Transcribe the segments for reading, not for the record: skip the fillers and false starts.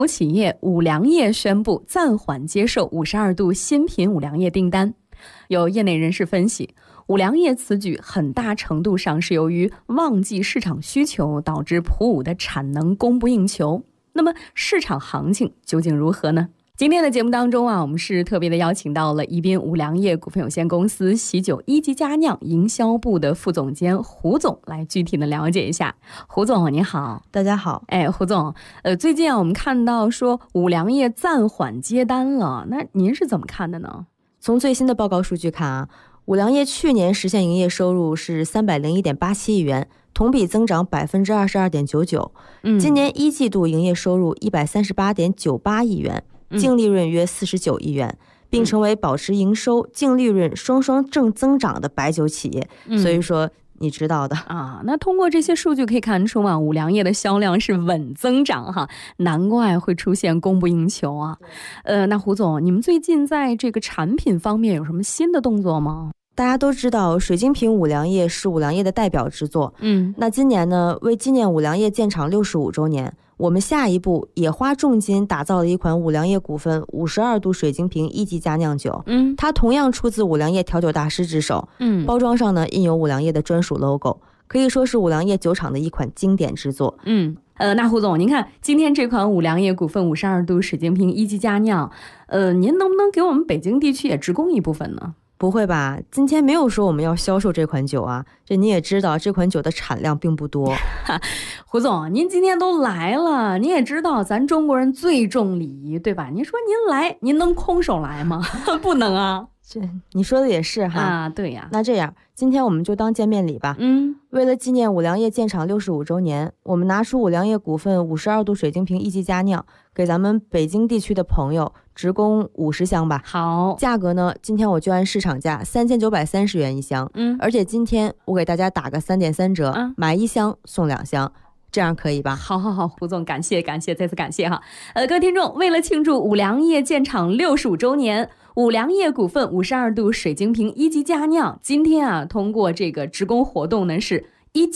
国企业五粮液宣布暂缓接受52度新品五粮液订单。有业内人士分析，五粮液此举很大程度上是由于旺季市场需求导致普五的产能供不应求。那么市场行情究竟如何呢？今天的节目当中我们是特别的邀请到了宜宾五粮液股份有限公司喜酒一级佳酿营销部的副总监胡总来具体的了解一下。胡总您好。 大家好。 胡总，最近我们看到说五粮液暂缓接单了，那您是怎么看的呢？ 从最新的报告数据看五粮液去年实现营业收入是301.87亿元，同比增长 22.99%。今年一季度营业收入138.98亿元，净利润约49亿元，并成为保持营收、净利润双双正增长的白酒企业。所以说你知道的那通过这些数据可以看出五粮液的销量是稳增长难怪会出现供不应求那胡总，你们最近在这个产品方面有什么新的动作吗？ 大家都知道水晶瓶五粮液是五粮液的代表之作。那今年呢，为纪念五粮液建厂65周年，我们下一步也花重金打造了一款五粮液股份52度水晶瓶一级佳酿酒。它同样出自五粮液调酒大师之手。包装上呢印有五粮液的专属 logo， 可以说是五粮液酒厂的一款经典之作。 那胡总，您看今天这款五粮液股份52度水晶瓶一级佳酿，您能不能给我们北京地区也直供一部分呢？ 不会吧，今天没有说我们要销售这款酒这你也知道这款酒的产量并不多。 胡总，您今天都来了，您也知道咱中国人最重礼仪，对吧？您说您来，您能空手来吗？不能你说的也是对呀。 那这样今天我们就当见面礼吧。为了纪念五粮液建厂65周年，我们拿出五粮液股份52度水晶瓶一级佳酿，给咱们北京地区的朋友直供50箱吧。 好， 价格呢，今天我就按市场价3930元一箱。而且今天我给大家打个3.3折，买1箱送2箱。这样可以吧？ 好，胡总，感谢，再次感谢各位听众，为了庆祝五粮液建厂65周年，五粮液股份52度水晶瓶一级佳酿今天通过这个直供活动呢是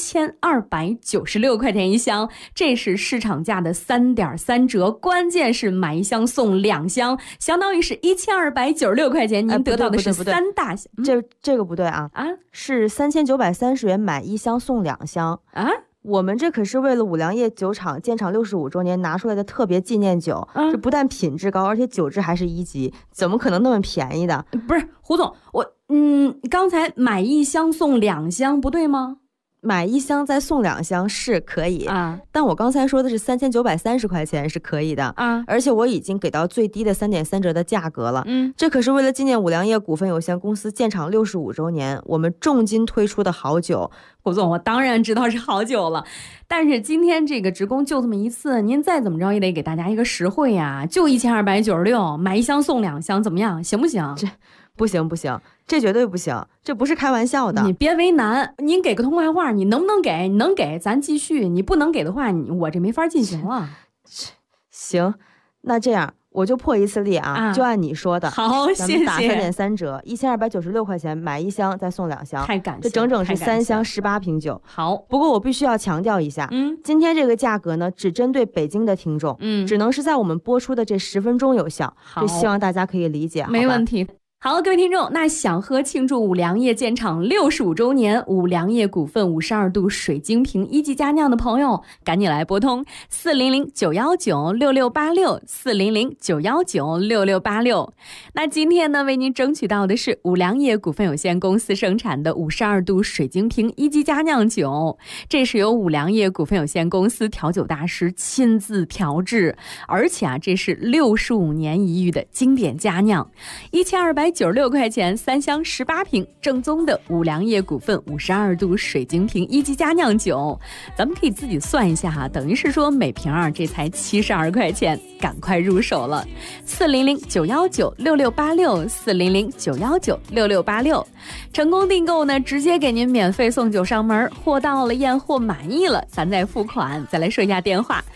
1296块钱一箱，这是市场价的3.3折，关键是买1箱送2箱，相当于是1296块钱，您得到的是3大箱。 这个不对是3930元买1箱送2箱我们这可是为了五粮液酒厂建厂65周年拿出来的特别纪念酒，这不但品质高，而且酒质还是1级，怎么可能那么便宜的？ 不是胡总，刚才买1箱送2箱不对吗？ 买1箱再送2箱是可以但我刚才说的是3930块钱是可以的而且我已经给到最低的3.3折的价格了。这可是为了纪念五粮液股份有限公司建厂65周年，我们重金推出的好酒。 胡总，我当然知道是好酒了，但是今天这个直供就这么一次，您再怎么着也得给大家一个实惠就1296，买1箱送2箱，怎么样？行不行？ 不行，这绝对不行，这不是开玩笑的。 你别为难，您给个痛快话，你能不能给？你能给咱继续，你不能给的话，我这没法进行了。 行，那这样我就破一次例就按你说的。 好，谢谢。 咱们打3.3折，1296块钱买1箱再送2箱， 太感谢， 这整整是3箱18瓶酒。 好， 不过我必须要强调一下，今天这个价格呢，只针对北京的听众，只能是在我们播出的这10分钟有效。这希望大家可以理解。 没问题。好，各位听众，那想喝庆祝五粮液建厂65周年五粮液股份52度水晶瓶一级佳酿的朋友，赶紧来拨通400-919-6686，400-919-6686。那今天呢，为您争取到的是五粮液股份有限公司生产的52度水晶瓶一级佳酿酒，这是由五粮液股份有限公司调酒大师亲自调制，而且这是65年一遇的经典佳酿，1296块钱3箱18瓶，正宗的五粮液股份52度水晶瓶一级佳酿酒，咱们可以自己算一下等于是说每瓶这才72块钱，赶快入手了。400-919-6686，400-919-6686，成功订购呢，直接给您免费送酒上门，货到了验货满意了，咱再付款。再来说一下电话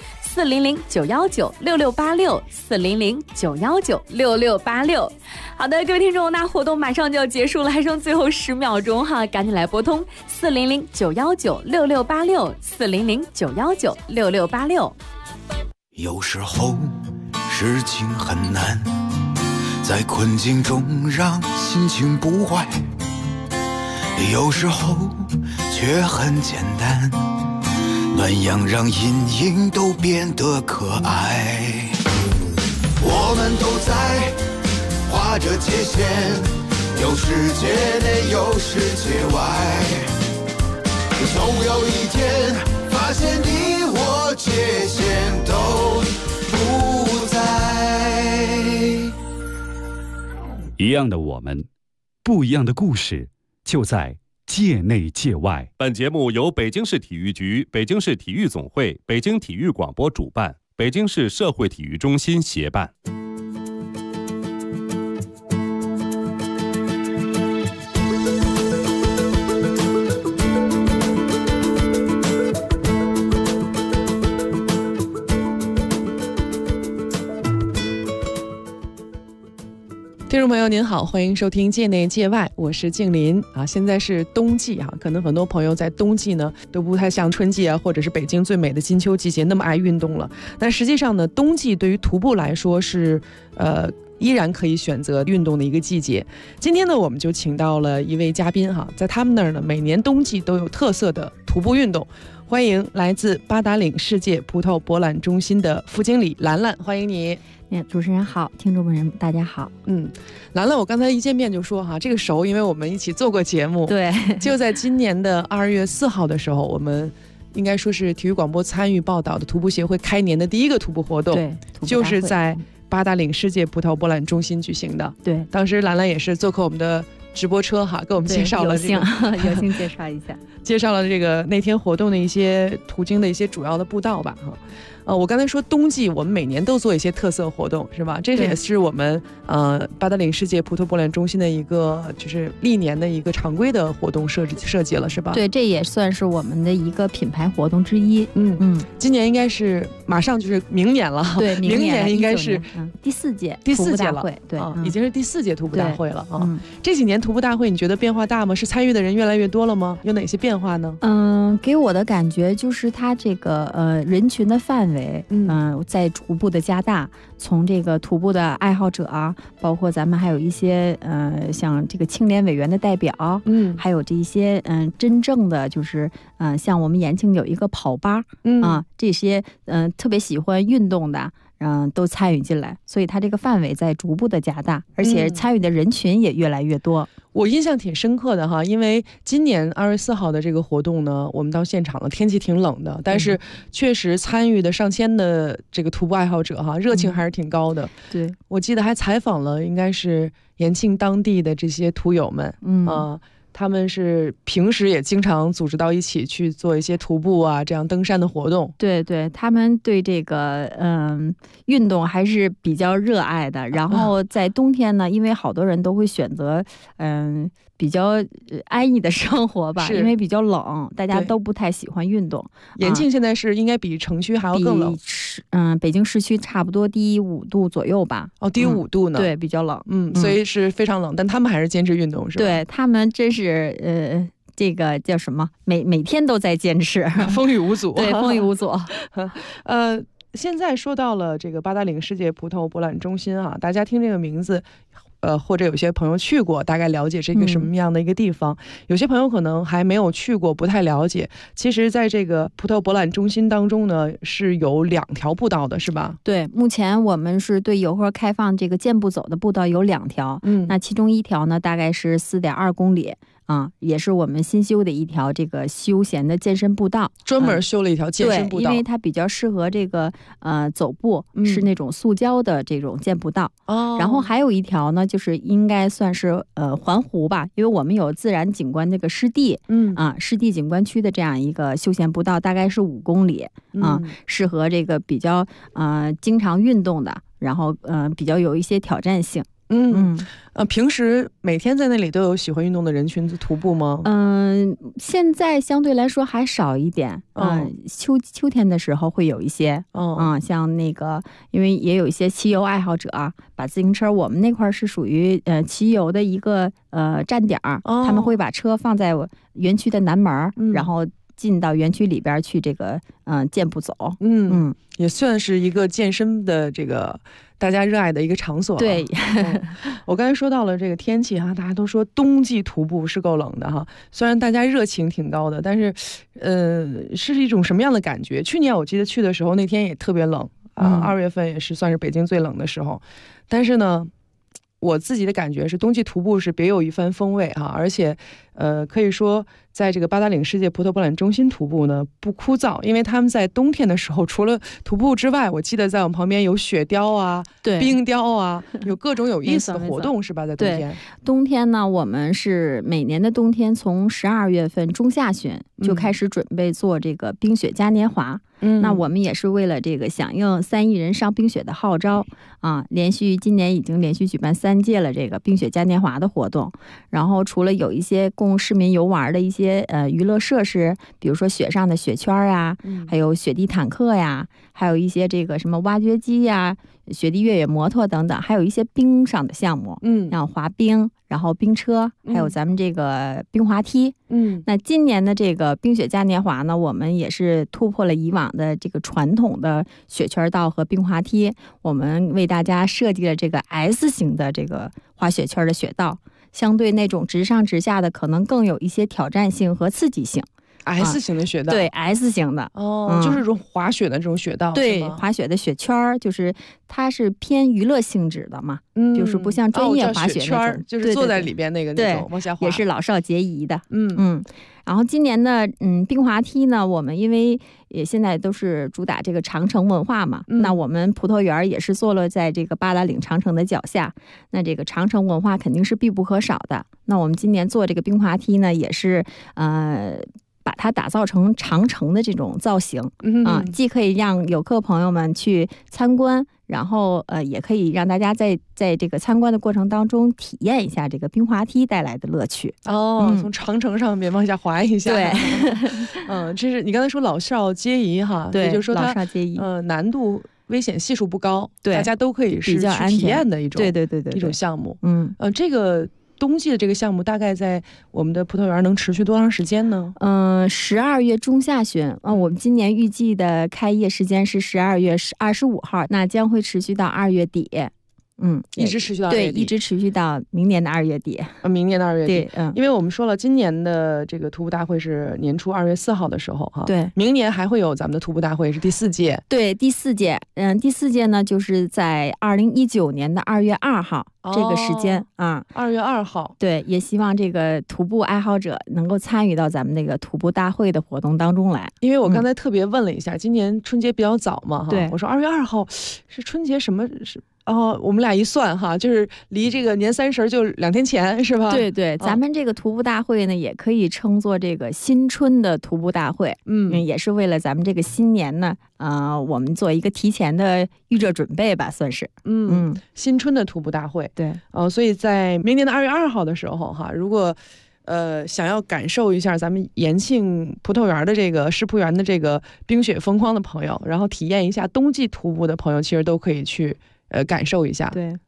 ：400-919-6686，400-919-6686。好的，各位听众，那活动马上就要结束了，还剩最后10秒钟赶紧来拨通400-919-6686，400-919-6686。 有时候事情很难，在困境中让心情不坏，有时候却很简单，暖阳让阴影都变得可爱。我们都在画着界限，有世界内有世界外，总有一天发现你我界限都不在。 一样的我们，不一样的故事，就在界内界外。 本节目由北京市体育局、北京市体育总会、北京体育广播主办，北京市社会体育中心协办。 听众朋友您好，欢迎收听界内界外，我是静林啊。现在是冬季啊，可能很多朋友在冬季呢都不太像春季啊，或者是北京最美的金秋季节那么爱运动了。但实际上呢，冬季对于徒步来说是依然可以选择运动的一个季节。今天呢，我们就请到了一位嘉宾哈，在他们那儿呢，每年冬季都有特色的徒步运动。欢迎来自八达岭世界葡萄博览中心的副经理兰兰，欢迎你。 主持人好，听众朋友们大家好。 兰兰，我刚才一见面就说哈，这个熟，因为我们一起做过节目。 对， 就在今年的2月4号的时候，我们应该说是体育广播参与报道的徒步协会开年的第一个徒步活动， 对， 就是在八达岭世界葡萄博览中心举行的。 对， 当时兰兰也是做客我们的直播车哈，给我们介绍了有幸介绍一下， 介绍了这个那天活动的一些途经的一些主要的步道吧哈。我刚才说冬季我们每年都做一些特色活动是吧？这也是我们八达岭世界葡萄博览中心的一个就是历年的一个常规的活动设计了是吧？ 对，这也算是我们的一个品牌活动之一。 今年应该是马上就是明年了， 对， 明年应该是第4届了， 对， 已经是第4届徒步大会了啊。这几年徒步大会你觉得变化大吗？是参与的人越来越多了吗？有哪些变化呢？ 给我的感觉就是它这个人群的范围在逐步的加大，从这个徒步的爱好者啊，包括咱们还有一些像这个青联委员的代表，还有这一些真正的就是像我们延庆有一个跑吧这些特别喜欢运动的都参与进来，所以它这个范围在逐步的加大，而且参与的人群也越来越多。 我印象挺深刻的哈，因为今年2月4号的这个活动呢，我们到现场了，天气挺冷的，但是确实参与的上千的这个徒步爱好者哈，热情还是挺高的。 对， 我记得还采访了应该是延庆当地的这些徒友们，他们是平时也经常组织到一起去做一些徒步啊，这样登山的活动。 对对，他们对这个运动还是比较热爱的。然后在冬天呢，因为好多人都会选择比较安逸的生活吧，因为比较冷，大家都不太喜欢运动。 延庆现在是应该比城区还要更冷， 北京市区差不多低5度左右吧。 低5度呢？ 对，比较冷。 所以是非常冷，但他们还是坚持运动，是吧？ 对，他们真是这个叫什么？每天都在坚持， 风雨无阻。 对，风雨无阻。 现在说到了这个八达岭世界葡萄博览中心啊，大家听这个名字，或者有些朋友去过，大概了解是一个什么样的一个地方。有些朋友可能还没有去过，不太了解。其实在这个葡萄博览中心当中呢，是有2条步道的，是吧？ 对，目前我们是对游客开放这个健步走的步道有2条，那其中1条呢大概是4.2公里。也是我们新修的一条这个休闲的健身步道， 专门修了一条健身步道， 因为它比较适合这个走步，是那种塑胶的这种健步道。然后还有1条呢，就是应该算是环湖吧，因为我们有自然景观这个湿地，湿地景观区的这样一个休闲步道，大概是5公里适合这个比较经常运动的，然后比较有一些挑战性。 平时每天在那里都有喜欢运动的人群徒步吗？ 现在相对来说还少一点。秋天的时候会有一些。像那个，因为也有一些骑游爱好者把自行车，我们那块是属于骑游的一个站点，他们会把车放在园区的南门，然后进到园区里边去这个健步走。 也算是一个健身的这个大家热爱的一个场所。 对， 我刚才说到了这个天气哈，大家都说冬季徒步是够冷的哈。虽然大家热情挺高的，但是是一种什么样的感觉？去年我记得去的时候那天也特别冷啊，2月份也是算是北京最冷的时候。但是呢，我自己的感觉是冬季徒步是别有一番风味啊，而且可以说在这个八达岭世界葡萄博览中心徒步呢不枯燥，因为他们在冬天的时候除了徒步之外，我记得在我们旁边有雪雕啊、冰雕啊，有各种有意思的活动是吧？在冬天。 冬天呢，我们是每年的冬天从12月份中下旬就开始准备做这个冰雪嘉年华。那我们也是为了这个响应3亿人上冰雪的号召啊，今年已经连续举办3届了这个冰雪嘉年华的活动。然后除了有一些供市民游玩的一些娱乐设施，比如说雪上的雪圈呀，还有雪地坦克呀，还有一些这个什么挖掘机呀、雪地越野摩托等等，还有一些冰上的项目，像滑冰，然后冰车，还有咱们这个冰滑梯。那今年的这个冰雪嘉年华呢，我们也是突破了以往的这个传统的雪圈道和冰滑梯，我们为大家设计了这个 S 型的这个滑雪圈的雪道，相对那种直上直下的可能更有一些挑战性和刺激性。 S 型的雪道， 对 S 型的就是这种滑雪的这种雪道， 对，滑雪的雪圈就是它是偏娱乐性质的嘛，就是不像专业滑雪那种， 就是坐在里边那种往下滑， 也是老少皆宜的。然后今年的冰滑梯呢，我们因为也现在都是主打这个长城文化嘛，那我们葡萄园也是坐落在这个八达岭长城的脚下，那这个长城文化肯定是必不可少的。那我们今年做这个冰滑梯呢，也是把它打造成长城的这种造型既可以让游客朋友们去参观，然后也可以让大家在这个参观的过程当中体验一下这个冰滑梯带来的乐趣。 从长城上面往下滑一下。 对， 这是你刚才说老少皆宜哈， 对， 也就是说它老少皆宜， 难度危险系数不高， 对， 大家都可以是去体验的一种， 对一种项目。这个冬季的这个项目大概在我们的葡萄园能持续多长时间呢 ？12月中下旬我们今年预计的开业时间是12月25号，那将会持续到2月底。 一直持续到2月底， 对，一直持续到明年的2月底。 明年的2月底， 对， 因为我们说了，今年的这个徒步大会是年初2月4号的时候哈， 对， 明年还会有咱们的徒步大会，是第4届， 对，第4届，第4届呢就是在2019年的2月2号这个时间 2月2号， 对，也希望这个徒步爱好者能够参与到咱们那个徒步大会的活动当中来。 因为我刚才特别问了一下，今年春节比较早嘛， 对， 我说2月2号是春节什么是？我们俩一算哈，就是离这个年30就2天前，是吧？ 对对，咱们这个徒步大会呢，也可以称作这个新春的徒步大会。也是为了咱们这个新年呢，我们做一个提前的预热准备吧，算是。 新春的徒步大会。 对， 所以在明年的2月2号的时候哈，如果想要感受一下咱们延庆葡萄园的这个世葡园的这个冰雪风光的朋友，然后体验一下冬季徒步的朋友，其实都可以去感受一下。 对，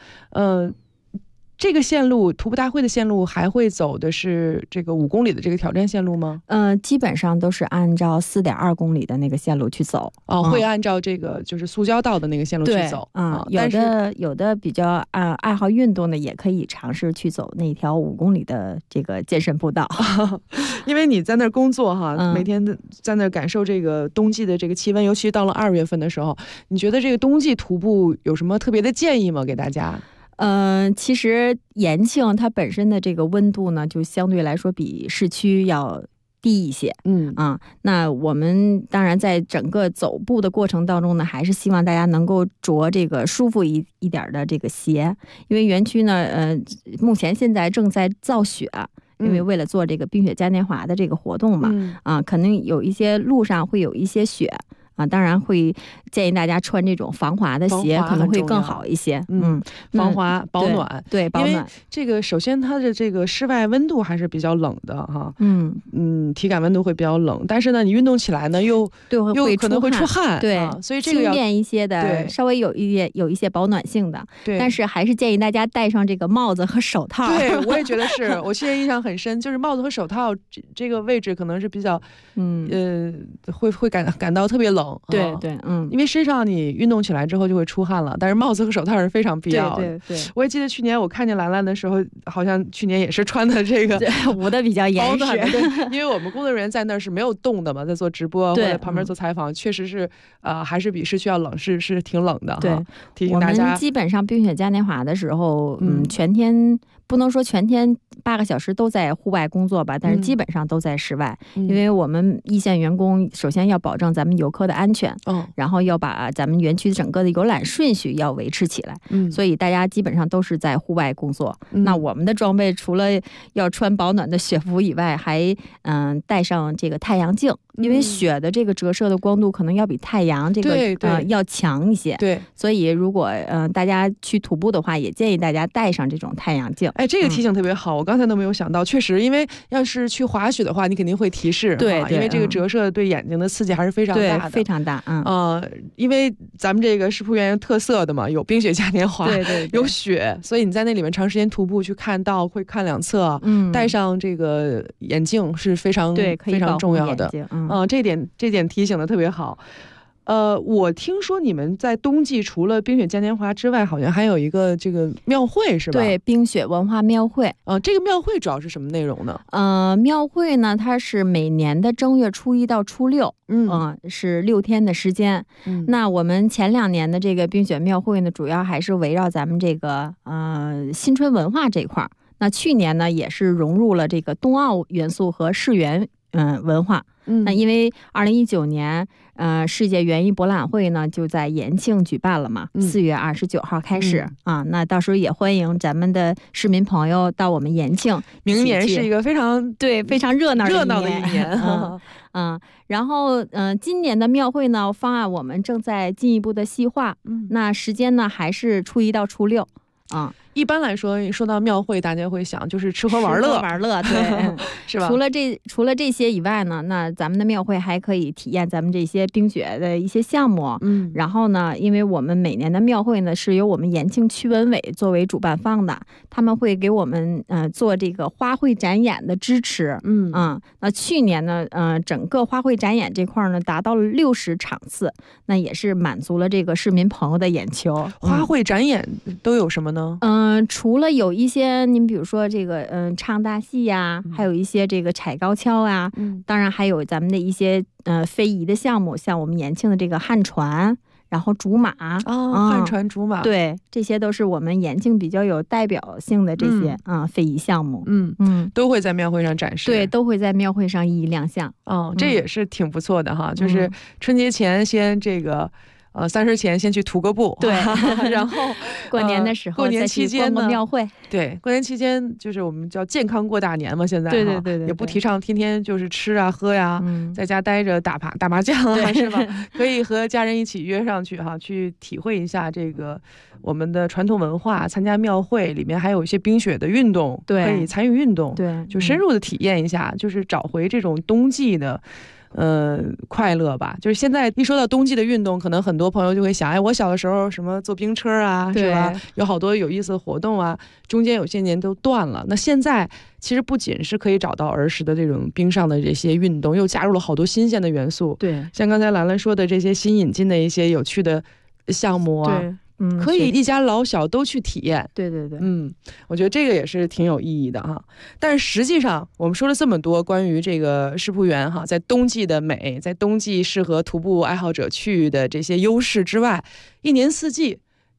这个线路徒步大会的线路还会走的是这个5公里的这个挑战线路吗？ 基本上都是按照4.2公里的那个线路去走。 会按照这个就是塑胶道的那个线路去走。 有的比较爱好运动的也可以尝试去走那条5公里的这个健身步道。 因为你在那儿工作哈，每天在那儿感受这个冬季的这个气温，尤其到了2月份的时候，你觉得这个冬季徒步有什么特别的建议吗？给大家？ 其实延庆它本身的这个温度呢，就相对来说比市区要低一些。那我们当然在整个走步的过程当中呢，还是希望大家能够着这个舒服一点的这个鞋，因为园区呢，目前现在正在造雪。因为为了做这个冰雪嘉年华的这个活动嘛，可能有一些路上会有一些雪。 当然会建议大家穿这种防滑的鞋，可能会更好一些。 防滑保暖， 对，保暖。因为这个首先它的这个室外温度还是比较冷的哈，体感温度会比较冷，但是呢，你运动起来呢又可能会出汗， 对， 所以这个轻便一些的，稍微有一些保暖性的，对。但是还是建议大家戴上这个帽子和手套。 对，我也觉得是，我现在印象很深，就是帽子和手套这个位置可能是比较，会感到特别冷。 对， 因为身上你运动起来之后就会出汗了，但是帽子和手套是非常必要的。 对， 我也记得去年我看见兰兰的时候，好像去年也是穿的这个捂得比较严实， 因为我们工作人员在那儿是没有动的嘛，在做直播或者旁边做采访，确实是还是比市区要冷，是挺冷的。 对， 提醒大家， 我们基本上冰雪嘉年华的时候，全天不能说全天8个小时都在户外工作吧，但是基本上都在室外，因为我们一线员工首先要保证咱们游客的安全，然后要把咱们园区整个的游览顺序要维持起来，所以大家基本上都是在户外工作。那我们的装备除了要穿保暖的雪服以外，还带上这个太阳镜，因为雪的这个折射的光度可能要比太阳这个要强一些。 对， 所以如果大家去徒步的话，也建议大家带上这种太阳镜。 哎，这个提醒特别好，我刚才都没有想到。确实，因为要是去滑雪的话，你肯定会提示， 对， 因为这个折射对眼睛的刺激还是非常大的， 非常大。 因为咱们这个世仆园有特色的嘛，有冰雪嘉年华，对，有雪，所以你在那里面长时间徒步去看到，会看两侧，戴上这个眼镜是非常非常重要的。这点提醒的特别好。我听说你们在冬季除了冰雪嘉年华之外，好像还有一个这个庙会是吧？ 对，冰雪文化庙会。 这个庙会主要是什么内容呢？ 庙会呢，它是每年的正月初1到初6，是6天的时间。那我们前2年的这个冰雪庙会呢，主要还是围绕咱们这个新春文化这块儿。那去年呢，也是融入了这个冬奥元素和世园文化。那因为2019年世界园艺博览会呢就在延庆举办了嘛，4月29号开始那到时候也欢迎咱们的市民朋友到我们延庆。 明年是一个非常热闹的一年。 然后今年的庙会呢方案我们正在进一步的细化，那时间呢还是初1到初6。 一般来说，说到庙会，大家会想就是吃喝玩乐， 对， 是吧？ 除了这些以外呢，那咱们的庙会还可以体验咱们这些冰雪的一些项目。然后呢，因为我们每年的庙会呢是由我们延庆区文委作为主办方的，他们会给我们做这个花卉展演的支持。那去年呢，整个花卉展演这块呢达到了60场次，那也是满足了这个市民朋友的眼球。 花卉展演都有什么呢？ 除了有一些您比如说这个唱大戏呀，还有一些这个踩高跷啊，当然还有咱们的一些非遗的项目，像我们延庆的这个旱船，然后竹马旱船竹马， 对，这些都是我们延庆比较有代表性的这些非遗项目。 都会在庙会上展示。 对，都会在庙会上一一亮相。 这也是挺不错的哈，就是春节前先这个30前先去徒个步， 对， 然后过年的时候， 过年期间呢， 庙会， 对，过年期间就是我们叫健康过大年嘛，现在对， 也不提倡天天就是吃啊喝呀，在家待着打麻将啊，是吧？可以和家人一起约上去哈，去体会一下这个我们的传统文化，参加庙会，里面还有一些冰雪的运动，可以参与运动， 对， 就深入的体验一下，就是找回这种冬季的快乐吧。就是现在一说到冬季的运动，可能很多朋友就会想，我小的时候什么坐冰车啊，是吧？有好多有意思的活动啊，中间有些年都断了。那现在其实不仅是可以找到儿时的这种冰上的这些运动，又加入了好多新鲜的元素。 对， 像刚才兰兰说的这些新引进的一些有趣的项目啊，可以一家老小都去体验。 对， 我觉得这个也是挺有意义的哈。但是实际上我们说了这么多关于这个世仆园哈，在冬季的美，在冬季适合徒步爱好者去的这些优势之外，一年四季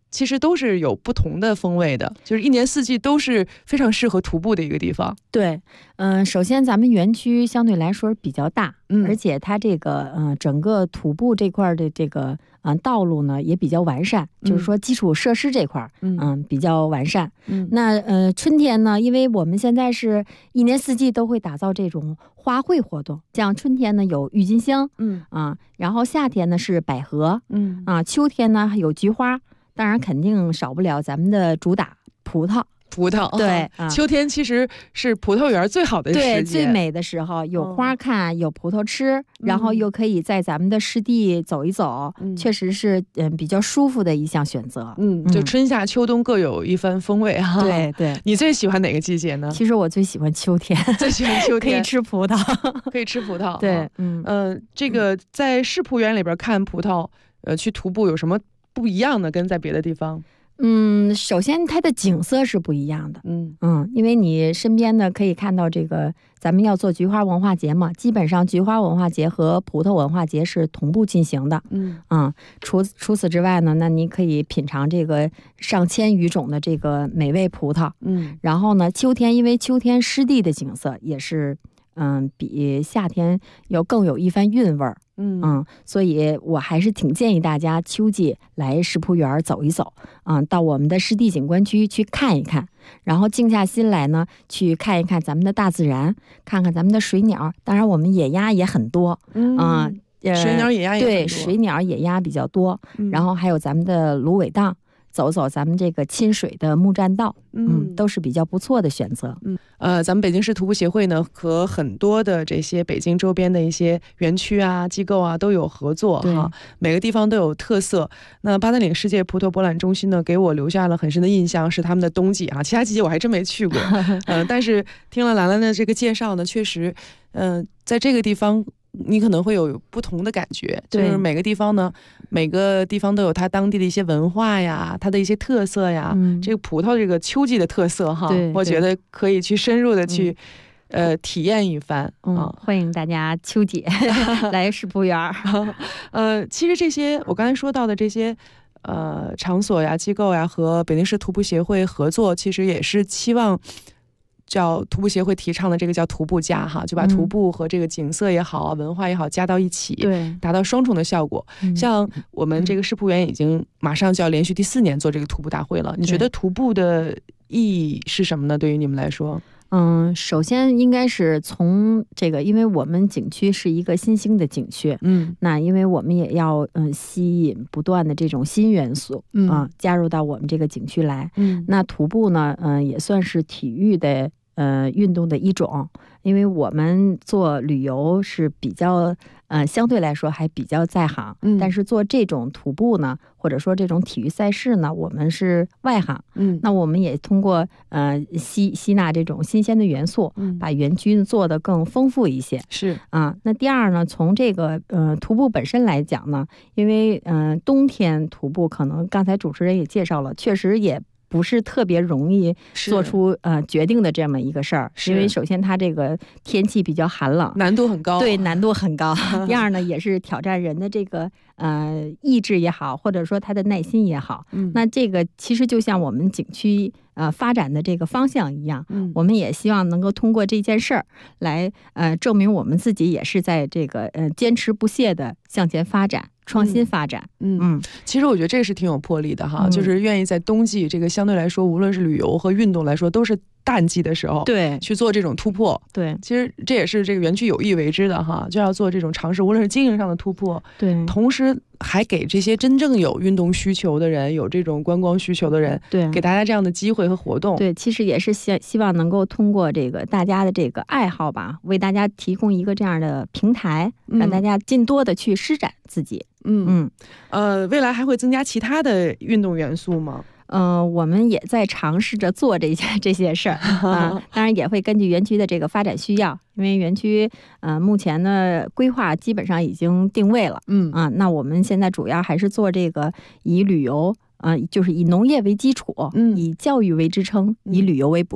其实都是有不同的风味的，就是一年四季都是非常适合徒步的一个地方。 对，首先咱们园区相对来说比较大，而且它这个整个徒步这块的这个道路呢也比较完善，就是说基础设施这块比较完善。那春天呢，因为我们现在是一年四季都会打造这种花卉活动，像春天呢有郁金香，然后夏天呢是百合，秋天呢有菊花，当然肯定少不了咱们的主打葡萄。对， 秋天其实是葡萄园最好的时间， 对，最美的时候，有花看，有葡萄吃，然后又可以在咱们的湿地走一走，确实是比较舒服的一项选择。 就春夏秋冬各有一番风味哈。 对对， 你最喜欢哪个季节呢？ 其实我最喜欢秋天， 最喜欢秋天， 可以吃葡萄， 可以吃葡萄。 对， 这个在世仆园里边看葡萄，去徒步有什么不一样的？跟在别的地方？ 首先它的景色是不一样的，因为你身边的可以看到这个，咱们要做菊花文化节嘛，基本上菊花文化节和葡萄文化节是同步进行的，除此之外呢，那你可以品尝这个上千余种的这个美味葡萄，然后呢，秋天因为秋天湿地的景色也是，比夏天要更有一番韵味儿。所以我还是挺建议大家秋季来世仆园走一走，到我们的湿地景观区去看一看，然后静下心来呢，去看一看咱们的大自然，看看咱们的水鸟，当然我们野鸭也很多， 水鸟野鸭也很多， 对，水鸟野鸭比较多，然后还有咱们的芦苇荡。走走咱们这个亲水的木栈道，都是比较不错的选择。 咱们北京市徒步协会呢，和很多的这些北京周边的一些园区啊、机构啊都有合作哈，每个地方都有特色。那八达岭世界葡萄博览中心呢，给我留下了很深的印象是他们的冬季啊，其他季节我还真没去过。但是听了兰兰的这个介绍呢，确实，在这个地方。你可能会有不同的感觉，就是每个地方呢，每个地方都有它当地的一些文化呀，它的一些特色呀。这个葡萄这个秋季的特色哈，我觉得可以去深入的去体验一番啊。 欢迎大家秋季来世仆园。 其实这些我刚才说到的这些场所呀、机构呀，和北京市徒步协会合作，其实也是期望。叫徒步协会提倡的这个叫徒步加哈，就把徒步和这个景色也好啊、文化也好加到一起，对，达到双重的效果。像我们这个世仆园已经马上就要连续第4年做这个徒步大会了，你觉得徒步的意义是什么呢？对于你们来说？ 首先应该是从这个，因为我们景区是一个新兴的景区，那因为我们也要吸引不断的这种新元素加入到我们这个景区来，那徒步呢也算是体育的运动的一种，因为我们做旅游是比较相对来说还比较在行，但是做这种徒步呢，或者说这种体育赛事呢，我们是外行，那我们也通过吸纳这种新鲜的元素，把园区做得更丰富一些。是那第二呢，从这个徒步本身来讲呢，因为冬天徒步可能刚才主持人也介绍了，确实也不是特别容易做出决定的这么一个事儿，因为首先它这个天气比较寒冷， 难度很高， 对，难度很高。第二呢，也是挑战人的这个意志也好，或者说他的耐心也好。那这个其实就像我们景区发展的这个方向一样，我们也希望能够通过这件事儿来证明我们自己也是在这个坚持不懈的向前发展。创新发展。 其实我觉得这是挺有魄力的哈，就是愿意在冬季这个相对来说无论是旅游和运动来说都是淡季的时候，对，去做这种突破。对，其实这也是这个园区有意为之的哈，就要做这种尝试，无论是经营上的突破，对，同时还给这些真正有运动需求的人，有这种观光需求的人，对，给大家这样的机会和活动。 对，其实也是希望能够通过这个大家的这个爱好吧，为大家提供一个这样的平台，让大家尽多的去施展自己。 未来还会增加其他的运动元素吗？ 我们也在尝试着做这些事儿当然也会根据园区的这个发展需要，因为园区目前呢规划基本上已经定位了，那我们现在主要还是做这个以旅游就是以农业为基础，以教育为支撑，以旅游为补充，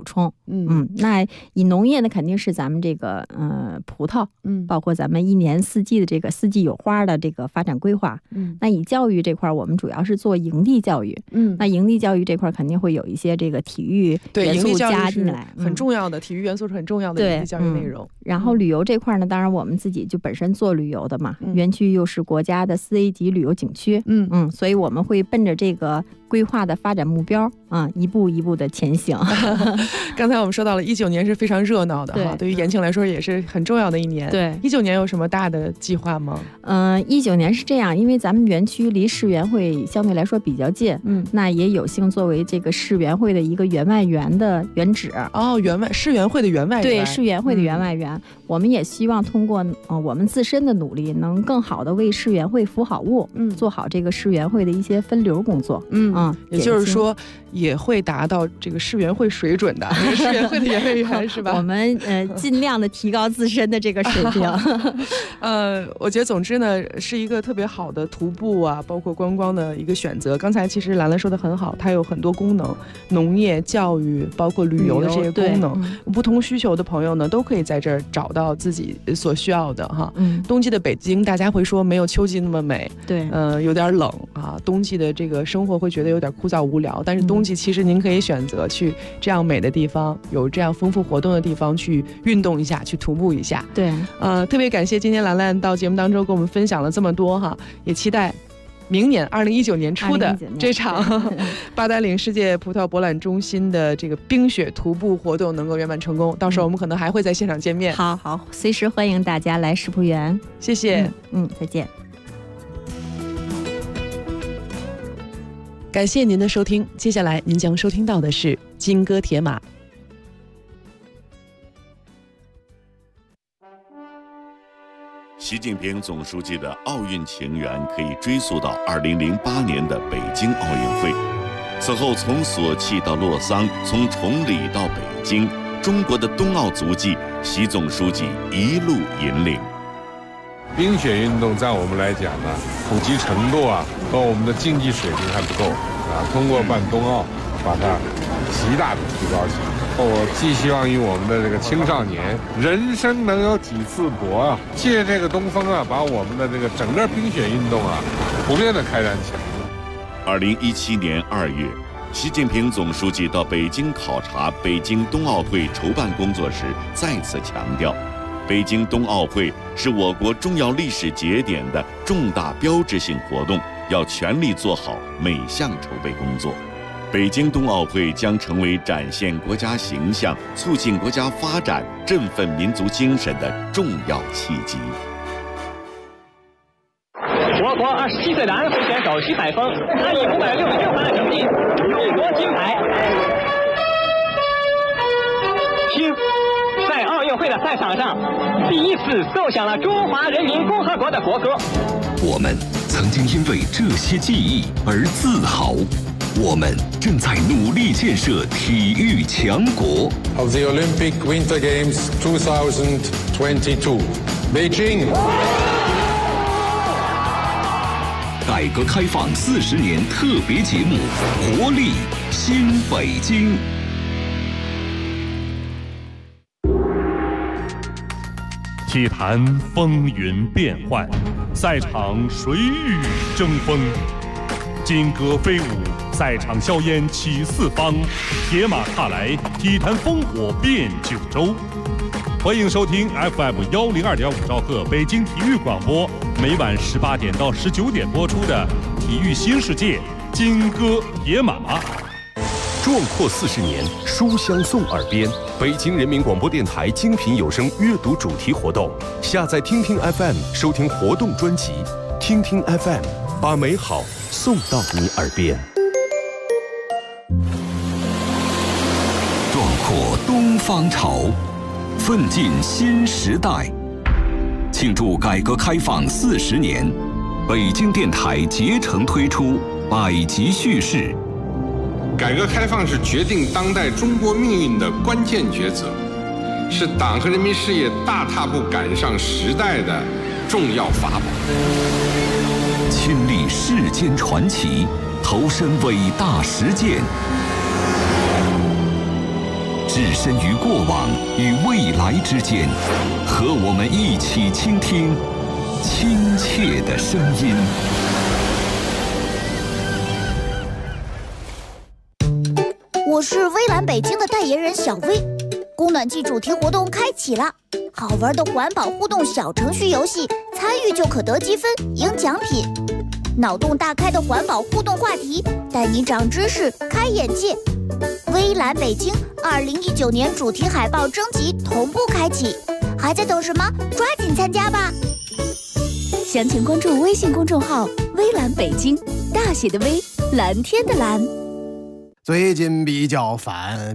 那以农业呢，肯定是咱们这个葡萄，包括咱们一年四季的这个四季有花的这个发展规划。那以教育这块，我们主要是做营地教育。那营地教育这块肯定会有一些这个体育元素加进来， 很重要的体育元素是很重要的营地教育内容。 然后旅游这块呢，当然我们自己就本身做旅游的嘛，园区又是国家的4A 级旅游景区，所以我们会奔着这个规划的发展目标一步一步的前行。 刚才我们说到了19年是非常热闹的哈，对于延庆来说也是很重要的一年。 对 ，19年有什么大的计划吗 ？19年是这样，因为咱们园区离市园会相对来说比较近，那也有幸作为这个市园会的一个园外园的园址。 市园会的园外园。 对，市园会的园外园，我们也希望通过我们自身的努力，能更好的为市园会服好务，做好这个市园会的一些分流工作。 也就是说也会达到这个市园会水准的市园会的园外园是吧？ 我们尽量的提高自身的这个水平。 我觉得总之呢是一个特别好的徒步包括观光的一个选择。刚才其实兰兰说的很好，它有很多功能，农业、教育包括旅游的这些功能，不同需求的朋友呢都可以在这儿找到自己所需要的哈。冬季的北京大家会说没有秋季那么美， 对， 有点冷冬季的这个生活会觉得有点枯燥无聊，但是冬季其实您可以选择去这样美的地方，有这样丰富活动的地方去运动一下，去徒步一下。 对， 特别感谢今天兰兰到节目当中跟我们分享了这么多哈，也期待明年2019年初的这场八达岭世界葡萄博览中心的这个冰雪徒步活动能够圆满成功，到时候我们可能还会在现场见面。 好，随时欢迎大家来世仆园。 谢谢。 再见。 感谢您的收听，接下来您将收听到的是金戈铁马。 习近平总书记的奥运情缘可以追溯到2008年的北京奥运会。此后，从索契到洛桑，从崇礼到北京，中国的冬奥足迹，习总书记一路引领。 冰雪运动在我们来讲呢，普及程度和我们的竞技水平还不够通过办冬奥，把它极大的提高起来。我寄希望于我们的这个青少年，人生能有几次搏借这个东风把我们的这个整个冰雪运动普遍的开展起来。 2017年2月，习近平总书记到北京考察北京冬奥会筹办工作时，再次强调，北京冬奥会是我国重要历史节点的重大标志性活动，要全力做好每项筹备工作。北京冬奥会将成为展现国家形象、促进国家发展、振奋民族精神的重要契机。 我国27岁的安徽选手徐海峰，他以566分的成绩勇夺金牌。听，在奥运会的赛场上，第一次奏响了中华人民共和国的国歌。 我们曾经因为这些记忆而自豪。我们正在努力建设体育强国。 Of the Olympic Winter Games 2022, Beijing。 改革开放40年特别节目《活力新北京》。 体坛风云变幻，赛场水雨争锋，金戈飞舞，赛场硝烟起四方，铁马踏来，体坛烽火遍九州。欢迎收听 FM102.5兆赫北京体育广播，每晚18点到19点播出的《体育新世界》金戈铁马。 壮阔40年，书香送耳边。北京人民广播电台精品有声阅读主题活动，下载听听 FM 收听活动专辑，听听 FM 把美好送到你耳边。 壮阔东方潮，奋进新时代。庆祝改革开放40年，北京电台竭诚推出百集叙事。 改革开放是决定当代中国命运的关键抉择，是党和人民事业大踏步赶上时代的重要法宝。 亲历世间传奇，投身伟大实践， 置身于过往与未来之间，和我们一起倾听亲切的声音。 我是微蓝北京的代言人小薇，供暖季主题活动开启了，好玩的环保互动小程序游戏，参与就可得积分赢奖品。脑洞大开的环保互动话题，带你长知识开眼界。微蓝北京2019年主题海报征集同步开启，还在等什么？抓紧参加吧！详情关注微信公众号微蓝北京，大写的微，蓝天的蓝。 最近比较烦，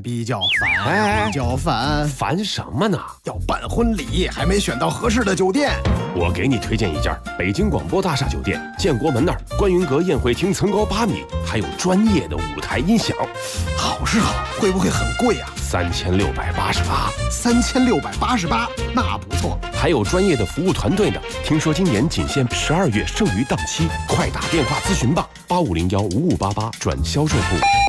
烦什么呢？ 要办婚礼，还没选到合适的酒店。 我给你推荐一家北京广播大厦酒店，建国门那儿观云阁宴会厅层高8米，还有专业的舞台音响。 好是好，会不会很贵啊 ？3688， 那不错。 还有专业的服务团队呢。听说今年仅限12月剩余档期，快打电话咨询吧，85015588转销售部。